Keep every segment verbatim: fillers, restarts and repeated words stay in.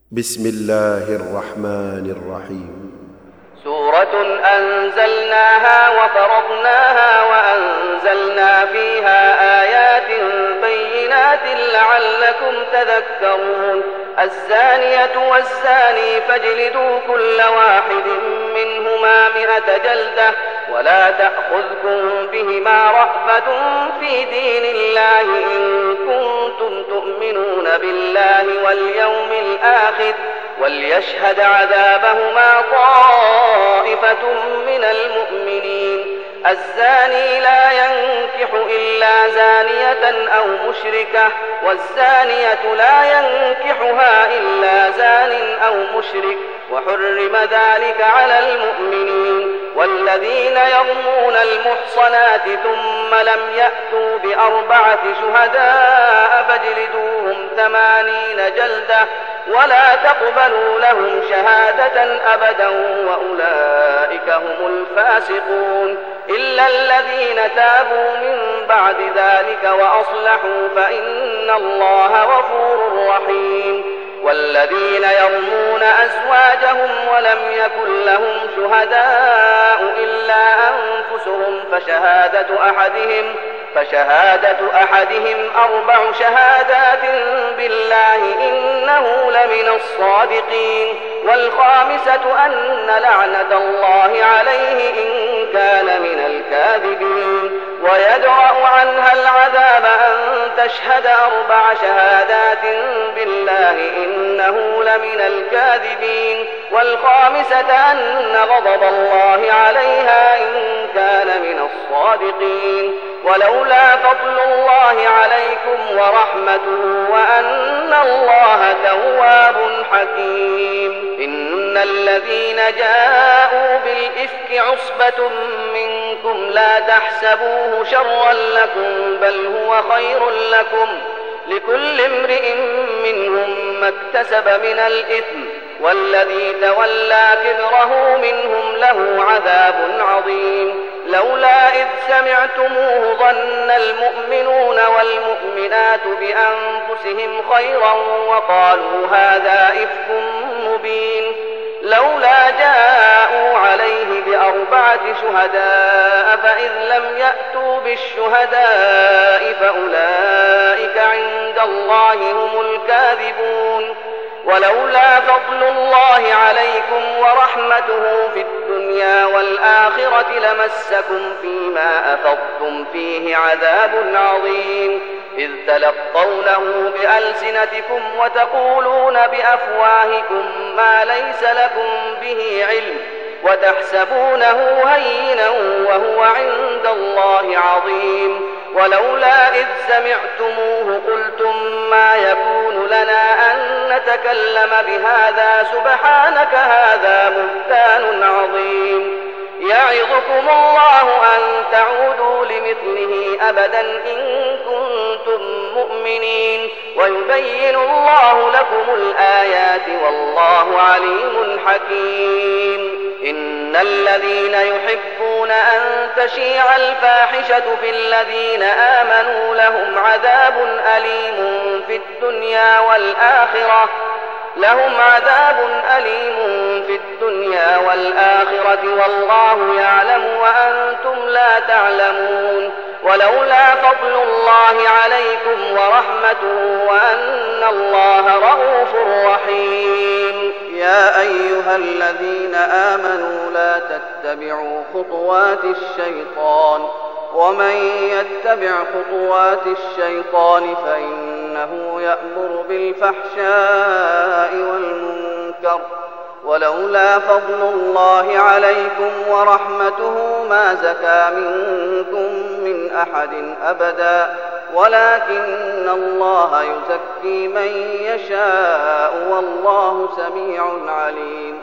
بسم الله الرحمن الرحيم. سورة أنزلناها وفرضناها وأنزلنا فيها آيات بينات لعلكم تذكرون. الزانية والزاني فاجلدوا كل واحد منهما مئة جلدة ولا تأخذكم بهما رأفة في دين الله إن كنتم تؤمنون بالله واليوم الآخر وليشهد عذابهما طائفة من المؤمنين. الزاني لا ينكح إلا زانية أو مشركة والزانية لا ينكحها إلا زان أو مشرك وحرم ذلك على المؤمنين. والذين يرمون المحصنات ثم لم يأتوا بأربعة شهداء فاجلدوهم ثمانين جلدة ولا تقبلوا لهم شهادة أبدا وأولئك هم الفاسقون. إلا الذين تابوا من بعد ذلك وأصلحوا فإن الله غفور رحيم. والذين يرمون أزواجهم ولم يكن لهم شهداء إلا أنفسهم فشهادة أحدهم فشهادة أحدهم أربع شهادات بالله إنه لمن الصادقين. والخامسة أن لعنة الله عليه إن كان من الكاذبين. ويدرأ عنها العذاب أن تشهد أربع شهادات بالله إنه لمن الكاذبين. والخامسة أن غضب الله عليها إن كان من الصادقين. ولولا فضل الله عليكم ورحمته وأن الله تواب حكيم. إن الذين جاءوا بالإفك عصبة منكم لا تحسبوه شرا لكم بل هو خير لكم لكل امرئ منهم ما اكتسب من الإثم والذي تولى كبره منهم له عذاب عظيم. لولا إذ سمعتموه ظن المؤمنون والمؤمنات بأنفسهم خيرا وقالوا هذا إفك مبين. لولا جاءوا عليه بأربعة شهداء فإذ لم يأتوا بالشهداء فأولئك عند الله هم الكاذبون. ولولا فضل الله عليكم ورحمته في الدنيا والآخرة لمسكم فيما أفضتم فيه عذاب عظيم. إذ تلقونه بألسنتكم وتقولون بأفواهكم ما ليس لكم به علم وتحسبونه هينا وهو عند الله عظيم. ولولا إذ سمعتموه قلتم ما يكون لنا أن نتكلم بهذا سبحانك هذا بهتان عظيم. يعظكم الله أن تعودوا لمثله أبدا إن كنتم مؤمنين ويبين الله لكم الآيات والله عليم حكيم. إن الذين يحبون أن تشيع الفاحشة في الذين آمنوا لهم عذاب أليم في الدنيا والآخرة لهم عذاب أليم في الدنيا والآخرة والله يعلم وأنتم لا تعلمون. ولولا فضل الله عليكم ورحمته وأن الله رءوف رحيم. يا أيها الذين آمنوا لا تتبعوا خطوات الشيطان ومن يتبع خطوات الشيطان فإنه يأمر بالفحشاء والمنكر. ولولا فضل الله عليكم ورحمته ما زكى منكم من أحد أبدا ولكن الله يزكي من يشاء والله سميع عليم.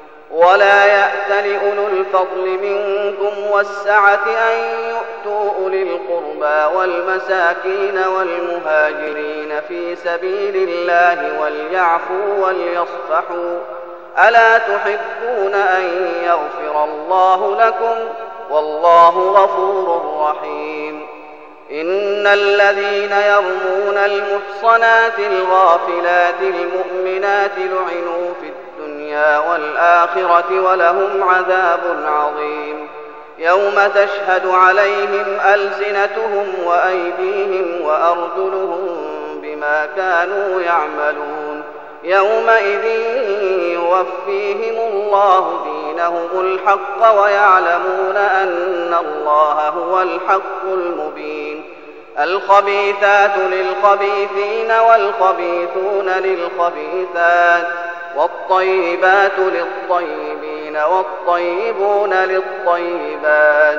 ولا يأتل أولو الفضل منكم والسعة أن يؤتوا أولي القربى والمساكين والمهاجرين في سبيل الله وليعفوا وليصفحوا ألا تحبون أن يغفر الله لكم والله غفور رحيم. إن الذين يرمون المحصنات الغافلات المؤمنات لعنوا في الدنيا والآخرة ولهم عذاب عظيم. يوم تشهد عليهم ألسنتهم وأيديهم وأرجلهم بما كانوا يعملون. يومئذ يوفيهم الله دينهم الحق ويعلمون أن الله هو الحق المبين. الخبيثات للخبيثين والخبيثون للخبيثات والطيبات للطيبين والطيبون للطيبات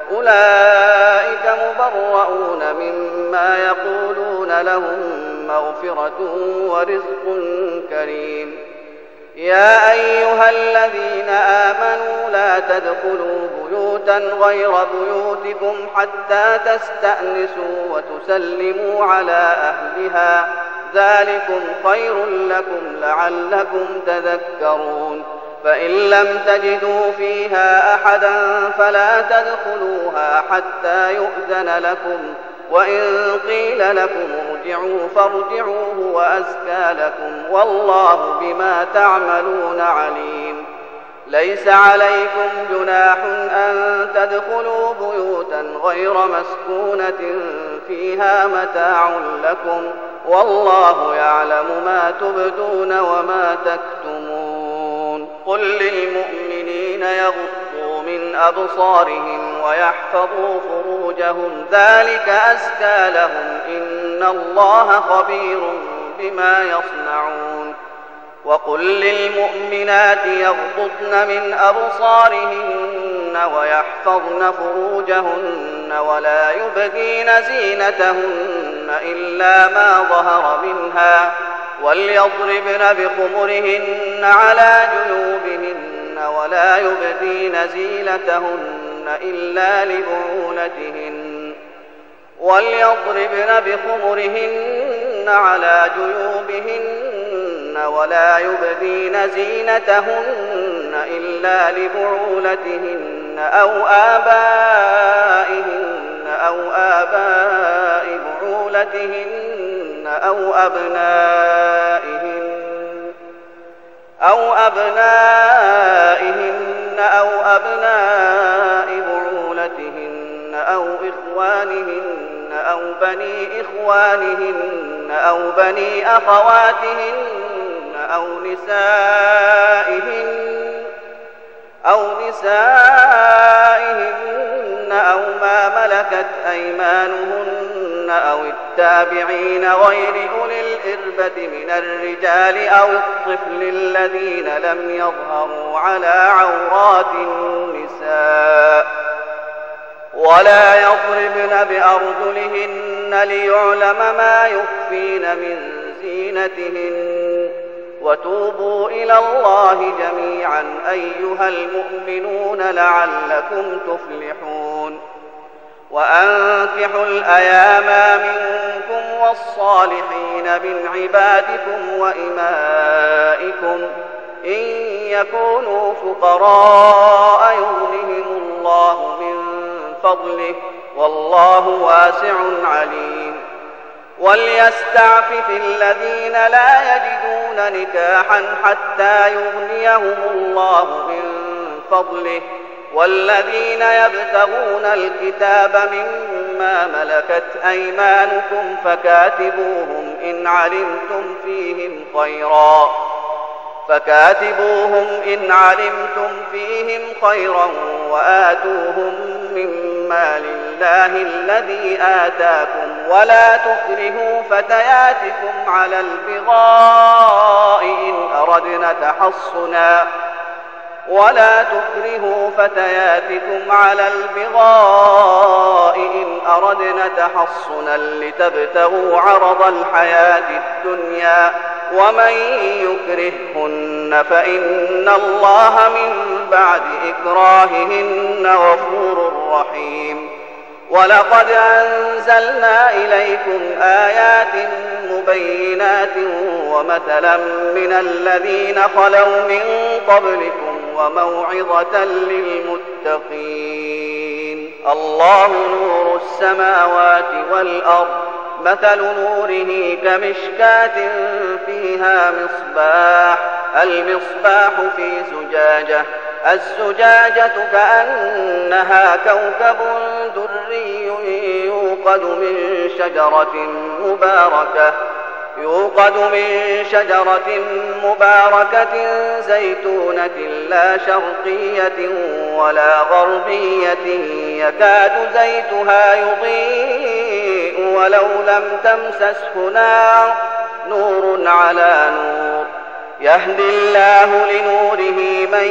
أولئك مبرؤون مما يقولون لهم مغفرة ورزق كريم. يا أيها الذين آمنوا لا تدخلوا بيوتا غير بيوتكم حتى تستأنسوا وتسلموا على أهلها ذلكم خير لكم لعلكم تذكرون. فإن لم تجدوا فيها أحدا فلا تدخلوها حتى يؤذن لكم، وإن قيل لكم ارجعوا فارجعوا هو أزكى لكم والله بما تعملون عليم. ليس عليكم جناح أن تدخلوا بيوتا غير مسكونة فيها متاع لكم والله يعلم ما تبدون وما تكتمون. قل للمؤمنين يغضوا من أبصارهم ويحفظوا فروجهم ذلك أزكى لهم إن الله خبير بما يصنعون. وقل للمؤمنات يغضضن من أبصارهن ويحفظن فروجهن ولا يبدين زينتهن إلا ما ظهر منها وليضربن بخمرهن على جيوبهن ولا يبدين زينتهن إلا لبعولتهن وليضربن بخمرهن على جيوبهن ولا يبدين زينتهن إلا لبعولتهن أو آبائهن أو آباء بعولتهن أو أبنائهن أو أبنائهن أو أبناء بعولتهن أو إخوانهن أو بني إخوانهن أو بني أخواتهن أو نسائهن أو نسائهن أو ما ملكت أيمانهن أو التابعين غير أولي الإربة من الرجال أو الطفل الذين لم يظهروا على عورات النساء ولا يضربن بأرجلهن ليعلم ما يخفين من زينتهن. وتوبوا إلى الله جميعا أيها المؤمنون لعلكم تفلحون. وأنكحوا الأيام منكم والصالحين من عبادكم وإمائكم إن يكونوا فقراء يغنهم الله من فضله والله واسع عليم. وليستعفف الذين لا يجدون نكاحا حتى يغنيهم الله من فضله والذين يبتغون الكتاب مما ملكت أيمانكم فكاتبوهم إن علمتم فيهم خيرا فكاتبوهم إن علمتم فيهم خيرا وآتوهم مما لله الذي آتاكم ولا تكرهوا فتياتكم على البغاء إن أردنا تحصنا ولا تكرهوا فتياتكم على البغاء إن أردنا تحصنا لتبتغوا عرض الحياة الدنيا ومن يكرههن فإن الله من بعد إكراههن غفور رحيم. ولقد أنزلنا إليكم آيات مبينات ومثلا من الذين خلوا من قبلكم وموعظة للمتقين. الله نور السماوات والأرض مثل نوره كمشكاة فيها مصباح المصباح في زجاجة الزجاجة كأنها كوكب دري يوقد من شجرة مباركة يوقد من شجرة مباركة زيتونة لا شرقية ولا غربية يكاد زيتها يضيء ولو لم تمسسه نار نور على نور يهدي الله لنوره من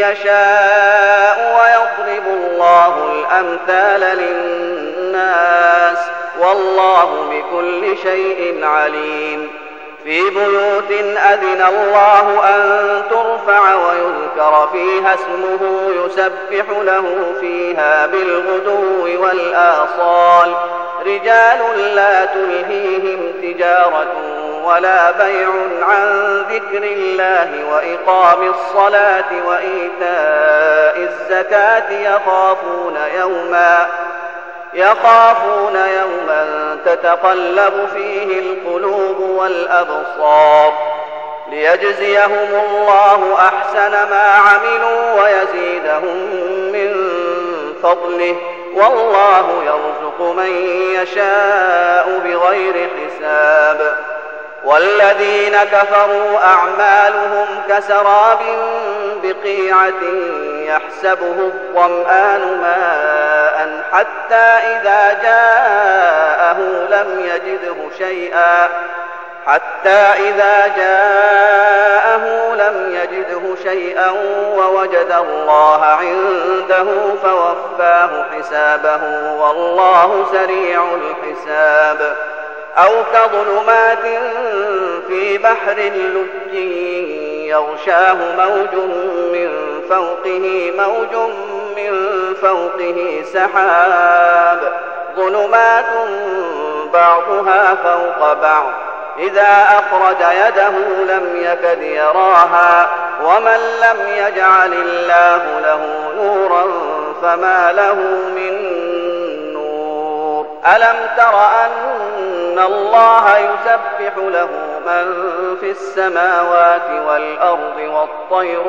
يشاء ويضرب الله الأمثال للناس والله بكل شيء عليم في بيوت أذن الله أن ترفع ويذكر فيها اسمه يسبح له فيها بالغدو والآصال رجال لا تلهيهم تجارة ولا بيع عن ذكر الله وإقام الصلاة وإيتاء الزكاة يخافون يوما يخافون يوما تتقلب فيه القلوب والأبصار ليجزيهم الله أحسن ما عملوا ويزيدهم من فضله والله يرزق من يشاء بغير حساب والذين كفروا أعمالهم كسراب بقيعة يحسبه الظمآن ماء حتى إذا جاءه لم يجده شيئا حتى إذا جاءه لم يجده شيئا ووجد الله عنده فوفاه حسابه والله سريع الحساب أو كظلمات في بحر لج يغشاه موج من فوقه موج من فوقه سحاب ظلمات بعضها فوق بعض إذا أخرج يده لم يكد يراها ومن لم يجعل الله له نورا فما له من نور ألم تر أن الله يسبح له من في السماوات والأرض والطير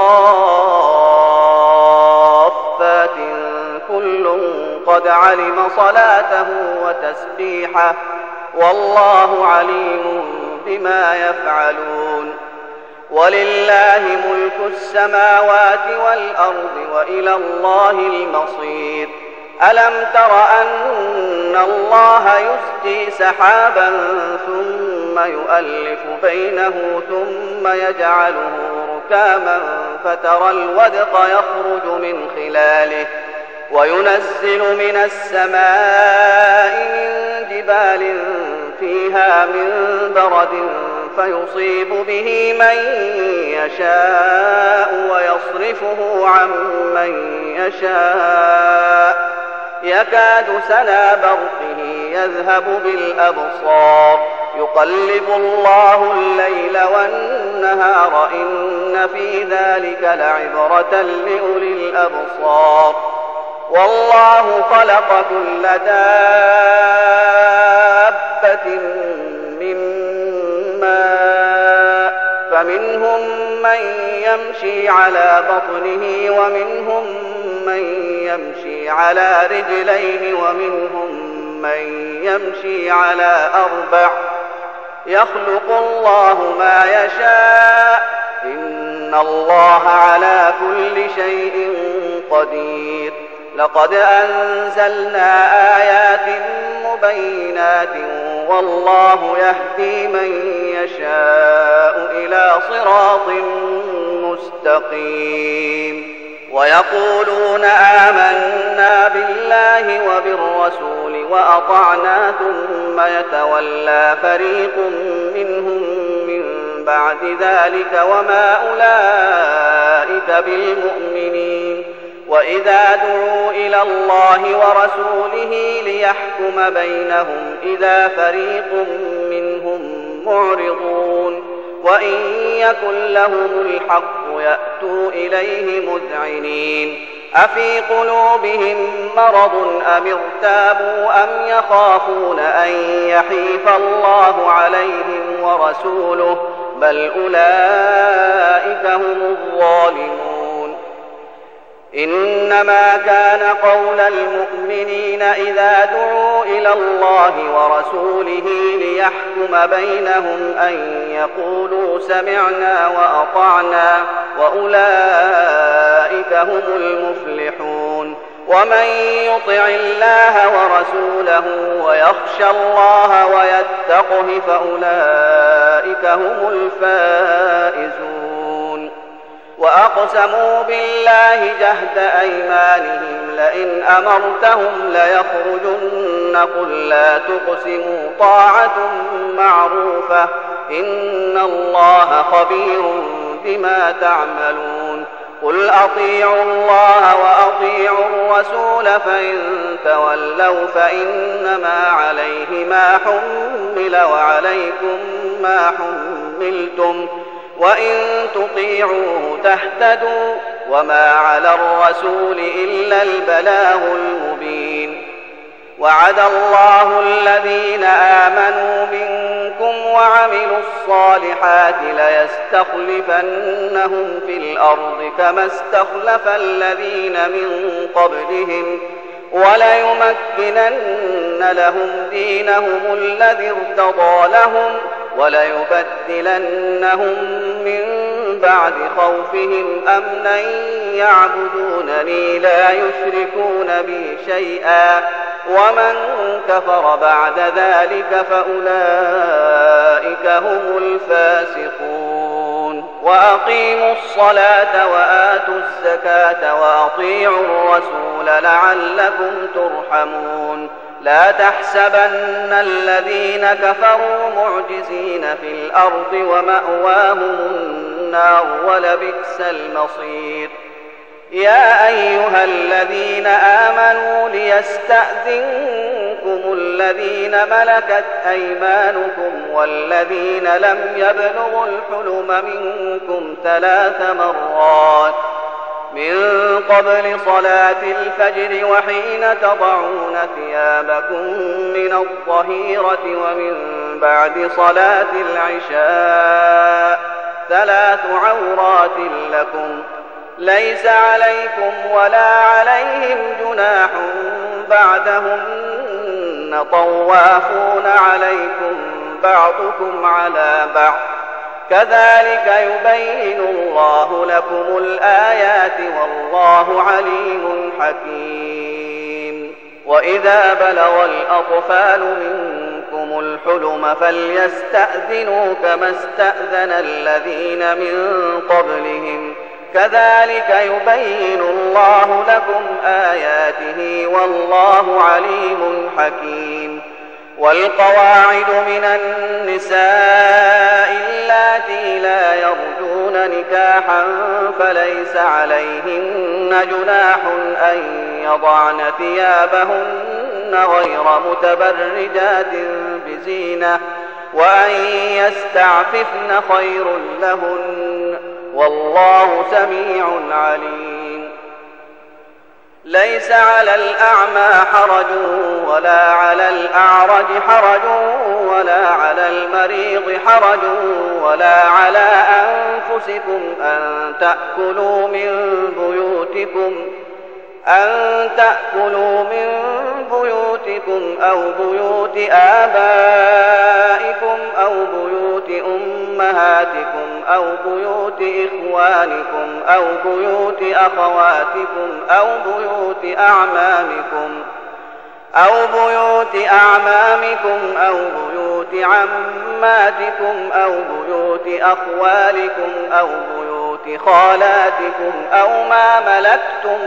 صافات كل قد علم صلاته وتسبيحه والله عليم بما يفعلون ولله ملك السماوات والأرض وإلى الله المصير ألم تر أن الله يسجي سحابا ثم يؤلف بينه ثم يجعله ركاما فترى الودق يخرج من خلاله وينزل من السماء من جبال فيها من برد فيصيب به من يشاء ويصرفه عن من يشاء يكاد سنا برقه يذهب بالأبصار يقلب الله الليل والنهار إن في ذلك لعبرة لأولي الأبصار والله خلق كل دابة من ماء فمنهم من يمشي على بطنه ومنهم من يمشي على رجلين ومنهم من يمشي على أربع يخلق الله ما يشاء إن الله على كل شيء قدير لقد أنزلنا آيات مبينات والله يهدي من يشاء إلى صراط مستقيم ويقولون آمنا بالله وبالرسول وأطعنا ثم يتولى فريق منهم من بعد ذلك وما أولئك بالمؤمنين وإذا دعوا إلى الله ورسوله ليحكم بينهم إذا فريق منهم معرضون وإن يكن لهم الحق يأتوا إليه مذعنين أفي قلوبهم مرض أم ارتابوا أم يخافون أن يحيف الله عليهم ورسوله بل أولئك هم الظالمون. إنما كان قول المؤمنين إذا دعوا إلى الله ورسوله ليحكم بينهم أن يقولوا سمعنا وأطعنا وأولئك هم المفلحون. ومن يطع الله ورسوله ويخشى الله ويتقه فأولئك هم الفائزون. وأقسموا بالله جهد أيمانهم لئن أمرتهم ليخرجن قل لا تقسموا طاعة معروفة إن الله خبير بما تعملون. قل أطيعوا الله وأطيعوا الرسول فإن تولوا فإنما عليه ما حمل وعليكم ما حملتم وإن تطيعوه تهتدوا وما على الرسول إلا البلاغ المبين. وعد الله الذين آمنوا منكم وعملوا الصالحات ليستخلفنهم في الأرض كما استخلف الذين من قبلهم وليمكنن لهم دينهم الذي ارتضى لهم وليبدلنهم من بعد خوفهم أمنا يعبدونني لا يشركون بي شيئا ومن كفر بعد ذلك فأولئك هم الفاسقون. وأقيموا الصلاة وآتوا الزكاة وأطيعوا الرسول لعلكم ترحمون. لا تحسبن الذين كفروا معجزين في الأرض ومأواهم النار ولبئس المصير. يا أيها الذين آمنوا ليستأذنكم الذين ملكت أيمانكم والذين لم يبلغوا الحلم منكم ثلاث مرات من قبل صلاة الفجر وحين تضعون ثيابكم من الظهيرة ومن بعد صلاة العشاء ثلاث عورات لكم ليس عليكم ولا عليهم جناح بعدهن طوافون عليكم بعضكم على بعض كذلك يبين الله لكم الآيات والله عليم حكيم. وإذا بلغ الأطفال منكم الحلم فليستأذنوا كما استأذن الذين من قبلهم كذلك يبين الله لكم آياته والله عليم حكيم. والقواعد من النساء اللاتي لا يرجون نكاحا فليس عليهن جناح أن يضعن ثيابهن غير متبرجات بزينة وأن يستعففن خير لهن والله سميع عليم. ليس على الأعمى حرج ولا على الأعرج حرج ولا على المريض حرج ولا على أنفسكم أن تأكلوا من بيوتكم أن تأكلوا من بيوتكم أو بيوت آبائكم أو بيوت أمهاتكم أو بيوت إخوانكم أو بيوت أخواتكم أو بيوت أعمامكم أو بيوت أعمامكم أو بيوت عماتكم أو بيوت أخوالكم أو بيوت خالاتكم أو ما ملكتم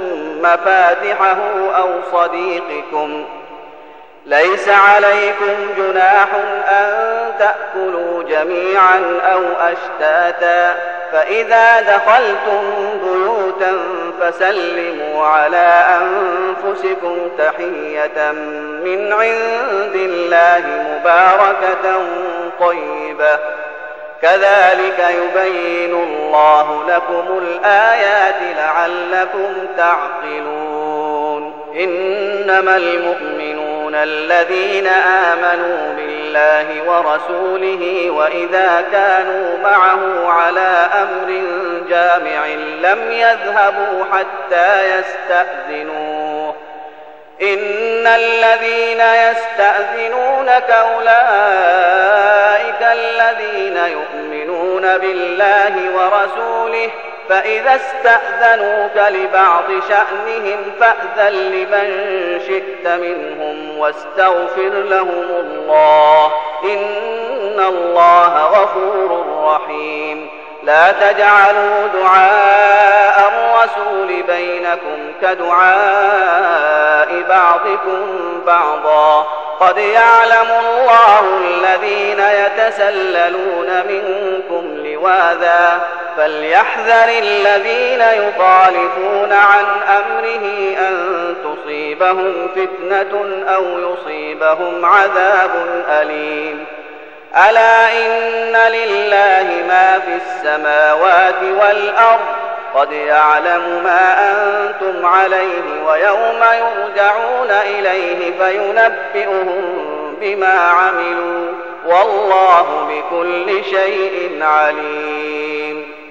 مفاتحه أو صديقكم. ليس عليكم جناح أن تأكلوا جميعا أو أشتاتا فإذا دخلتم بيوتا فسلموا على أنفسكم تحية من عند الله مباركة طيبة كذلك يبين الله الله لكم الآيات لعلكم تعقلون إنما المؤمنون الذين آمنوا بالله ورسوله وإذا كانوا معه على أمر جامع لم يذهبوا حتى يستأذنوه إن الذين يستأذنونك أولئك الذين يؤمنون بالله ورسوله فإذا استأذنوك لبعض شأنهم فأذن لمن شئت منهم واستغفر لهم الله إن الله غفور رحيم لا تجعلوا دعاء الرسول بينكم كدعاء بعضكم بعضا قد يعلم الله الذين يتسللون منكم لواذا فليحذر الذين يخالفون عن أمره أن تصيبهم فتنة أو يصيبهم عذاب أليم ألا إن لله ما في السماوات والأرض قد يعلم ما أنتم عليه ويوم يرجعون إليه فينبئهم بما عملوا والله بكل شيء عليم